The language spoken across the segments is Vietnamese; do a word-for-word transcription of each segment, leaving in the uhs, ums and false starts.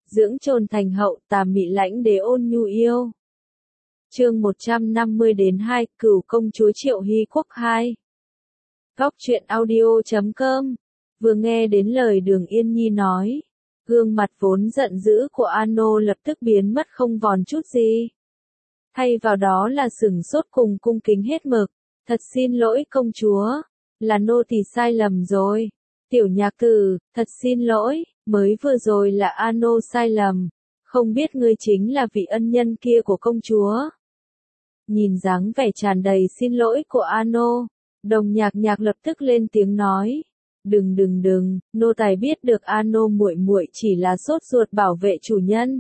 dưỡng trồn thành hậu, tà mị lãnh đế ôn nhu yêu. Chương một trăm năm mươi đến hai, Cửu công chúa Triệu Hy Quốc hai. Góc truyện audio chấm com. Vừa nghe đến lời Đường Yên Nhi nói, gương mặt vốn giận dữ của Ano lập tức biến mất không vòn chút gì. Thay vào đó là sửng sốt cùng cung kính hết mực. Thật xin lỗi công chúa, là nô tỳ sai lầm rồi. Tiểu nhạc tử, thật xin lỗi, mới vừa rồi là Ano sai lầm, không biết ngươi chính là vị ân nhân kia của công chúa. Nhìn dáng vẻ tràn đầy xin lỗi của Ano, Đồng Nhạc Nhạc lập tức lên tiếng nói, "Đừng đừng đừng, nô tài biết được Ano muội muội chỉ là sốt ruột bảo vệ chủ nhân.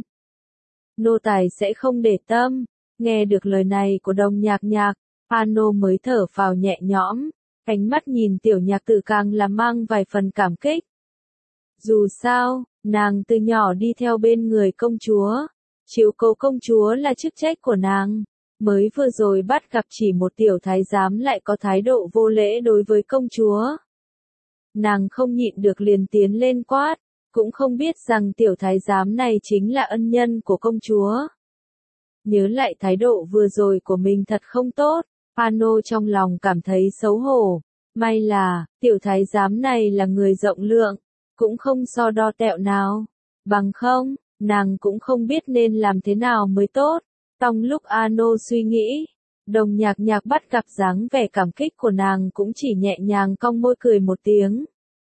Nô tài sẽ không để tâm." Nghe được lời này của Đồng Nhạc Nhạc, Ano mới thở phào nhẹ nhõm, ánh mắt nhìn tiểu nhạc tử càng là mang vài phần cảm kích. Dù sao, nàng từ nhỏ đi theo bên người công chúa, chiếu cố công chúa là chức trách của nàng. Mới vừa rồi bắt gặp chỉ một tiểu thái giám lại có thái độ vô lễ đối với công chúa. Nàng không nhịn được liền tiến lên quát, cũng không biết rằng tiểu thái giám này chính là ân nhân của công chúa. Nhớ lại thái độ vừa rồi của mình thật không tốt, Ano trong lòng cảm thấy xấu hổ. May là, tiểu thái giám này là người rộng lượng, cũng không so đo tẹo nào. Bằng không, nàng cũng không biết nên làm thế nào mới tốt. Trong lúc Ano suy nghĩ, Đồng Nhạc Nhạc bắt gặp dáng vẻ cảm kích của nàng cũng chỉ nhẹ nhàng cong môi cười một tiếng.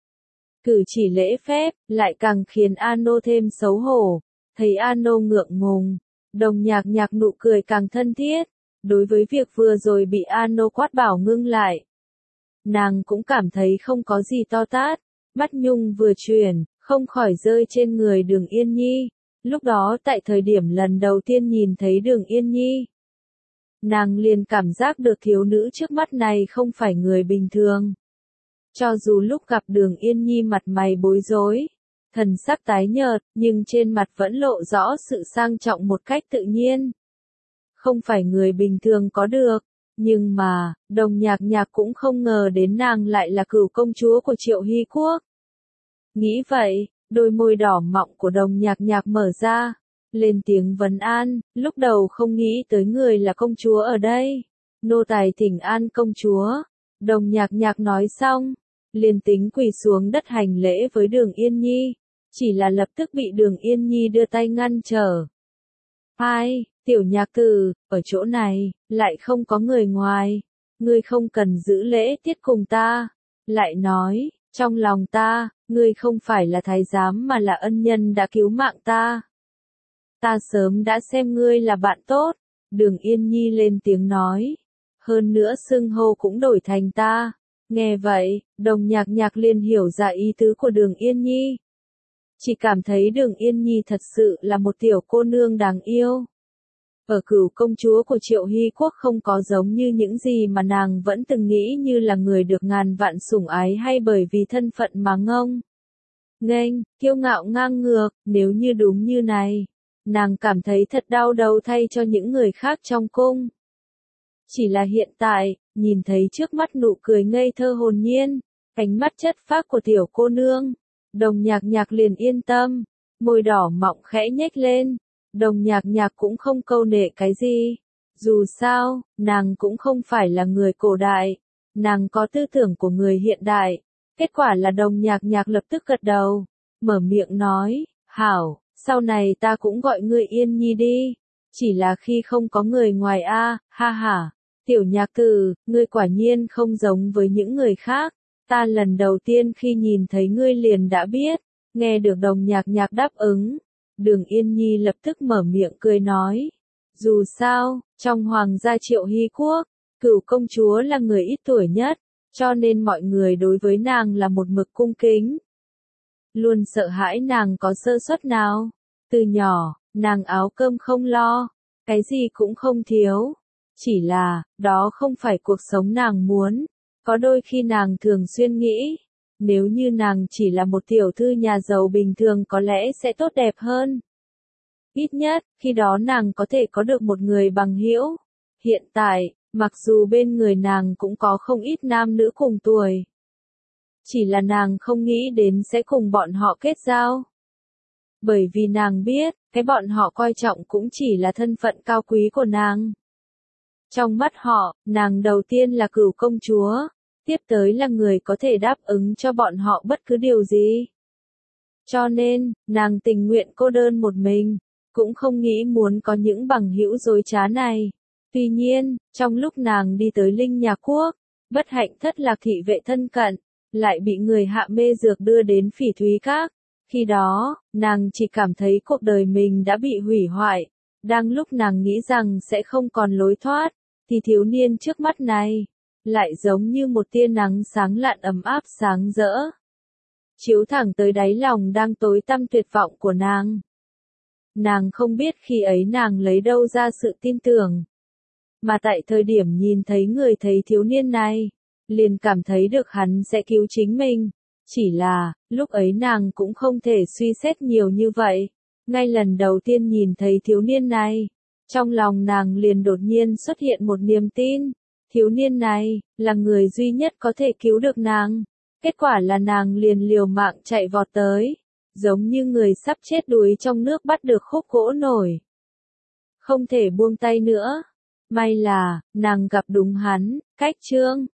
Cử chỉ lễ phép, lại càng khiến Ano thêm xấu hổ. Thấy Ano ngượng ngùng, Đồng Nhạc Nhạc nụ cười càng thân thiết. Đối với việc vừa rồi bị Ano quát bảo ngưng lại, nàng cũng cảm thấy không có gì to tát. Mắt Nhung vừa chuyển, không khỏi rơi trên người Đường Yên Nhi. Lúc đó tại thời điểm lần đầu tiên nhìn thấy Đường Yên Nhi, nàng liền cảm giác được thiếu nữ trước mắt này không phải người bình thường. Cho dù lúc gặp Đường Yên Nhi mặt mày bối rối, thần sắc tái nhợt, nhưng trên mặt vẫn lộ rõ sự sang trọng một cách tự nhiên. Không phải người bình thường có được, nhưng mà, Đồng Nhạc Nhạc cũng không ngờ đến nàng lại là cửu công chúa của Triệu Hy Quốc. Nghĩ vậy, đôi môi đỏ mọng của Đồng Nhạc Nhạc mở ra, lên tiếng vấn an, lúc đầu không nghĩ tới người là công chúa ở đây. Nô tài thỉnh an công chúa. Đồng Nhạc Nhạc nói xong, liền tính quỳ xuống đất hành lễ với Đường Yên Nhi, chỉ là lập tức bị Đường Yên Nhi đưa tay ngăn trở. Hai, tiểu nhạc tử, ở chỗ này, lại không có người ngoài, ngươi không cần giữ lễ tiết cùng ta. Lại nói, trong lòng ta, ngươi không phải là thái giám mà là ân nhân đã cứu mạng ta. Ta sớm đã xem ngươi là bạn tốt. Đường Yên Nhi lên tiếng nói. Hơn nữa xưng hô cũng đổi thành ta. Nghe vậy, Đồng Nhạc Nhạc liền hiểu ra ý tứ của Đường Yên Nhi. Chỉ cảm thấy Đường Yên Nhi thật sự là một tiểu cô nương đáng yêu. Ở cửu công chúa của Triệu Hy Quốc không có giống như những gì mà nàng vẫn từng nghĩ như là người được ngàn vạn sủng ái hay bởi vì thân phận mà ngông nghênh, kiêu ngạo ngang ngược. Nếu như đúng như này, nàng cảm thấy thật đau đầu thay cho những người khác trong cung. Chỉ là hiện tại, nhìn thấy trước mắt nụ cười ngây thơ hồn nhiên, ánh mắt chất phác của tiểu cô nương, Đồng Nhạc Nhạc liền yên tâm, môi đỏ mọng khẽ nhếch lên. Đồng Nhạc Nhạc cũng không câu nệ cái gì. Dù sao, nàng cũng không phải là người cổ đại, nàng có tư tưởng của người hiện đại. Kết quả là Đồng Nhạc Nhạc lập tức gật đầu, mở miệng nói, hảo, sau này ta cũng gọi ngươi Yên Nhi đi. Chỉ là khi không có người ngoài a, ha ha. Tiểu nhạc tử, ngươi quả nhiên không giống với những người khác. Ta lần đầu tiên khi nhìn thấy ngươi liền đã biết. Nghe được Đồng Nhạc Nhạc đáp ứng, Đường Yên Nhi lập tức mở miệng cười nói. Dù sao, trong hoàng gia Triệu Hy Quốc, cửu công chúa là người ít tuổi nhất, cho nên mọi người đối với nàng là một mực cung kính. Luôn sợ hãi nàng có sơ suất nào. Từ nhỏ, nàng áo cơm không lo, cái gì cũng không thiếu. Chỉ là, đó không phải cuộc sống nàng muốn. Có đôi khi nàng thường xuyên nghĩ, nếu như nàng chỉ là một tiểu thư nhà giàu bình thường có lẽ sẽ tốt đẹp hơn. Ít nhất, khi đó nàng có thể có được một người bằng hữu. Hiện tại, mặc dù bên người nàng cũng có không ít nam nữ cùng tuổi. Chỉ là nàng không nghĩ đến sẽ cùng bọn họ kết giao. Bởi vì nàng biết, cái bọn họ coi trọng cũng chỉ là thân phận cao quý của nàng. Trong mắt họ, nàng đầu tiên là cửu công chúa, tiếp tới là người có thể đáp ứng cho bọn họ bất cứ điều gì. Cho nên, nàng tình nguyện cô đơn một mình, cũng không nghĩ muốn có những bằng hữu dối trá này. Tuy nhiên, trong lúc nàng đi tới Linh Nhà Quốc, bất hạnh thất lạc thị vệ thân cận, lại bị người hạ mê dược đưa đến Phỉ Thúy Các. Khi đó, nàng chỉ cảm thấy cuộc đời mình đã bị hủy hoại. Đang lúc nàng nghĩ rằng sẽ không còn lối thoát, thì thiếu niên trước mắt này, lại giống như một tia nắng sáng lạn ấm áp sáng rỡ. Chiếu thẳng tới đáy lòng đang tối tăm tuyệt vọng của nàng. Nàng không biết khi ấy nàng lấy đâu ra sự tin tưởng. Mà tại thời điểm nhìn thấy người thấy thiếu niên này, liền cảm thấy được hắn sẽ cứu chính mình. Chỉ là, lúc ấy nàng cũng không thể suy xét nhiều như vậy. Ngay lần đầu tiên nhìn thấy thiếu niên này, trong lòng nàng liền đột nhiên xuất hiện một niềm tin. Thiếu niên này, là người duy nhất có thể cứu được nàng. Kết quả là nàng liền liều mạng chạy vọt tới, giống như người sắp chết đuối trong nước bắt được khúc gỗ nổi. Không thể buông tay nữa. May là, nàng gặp đúng hắn, Cách Trương.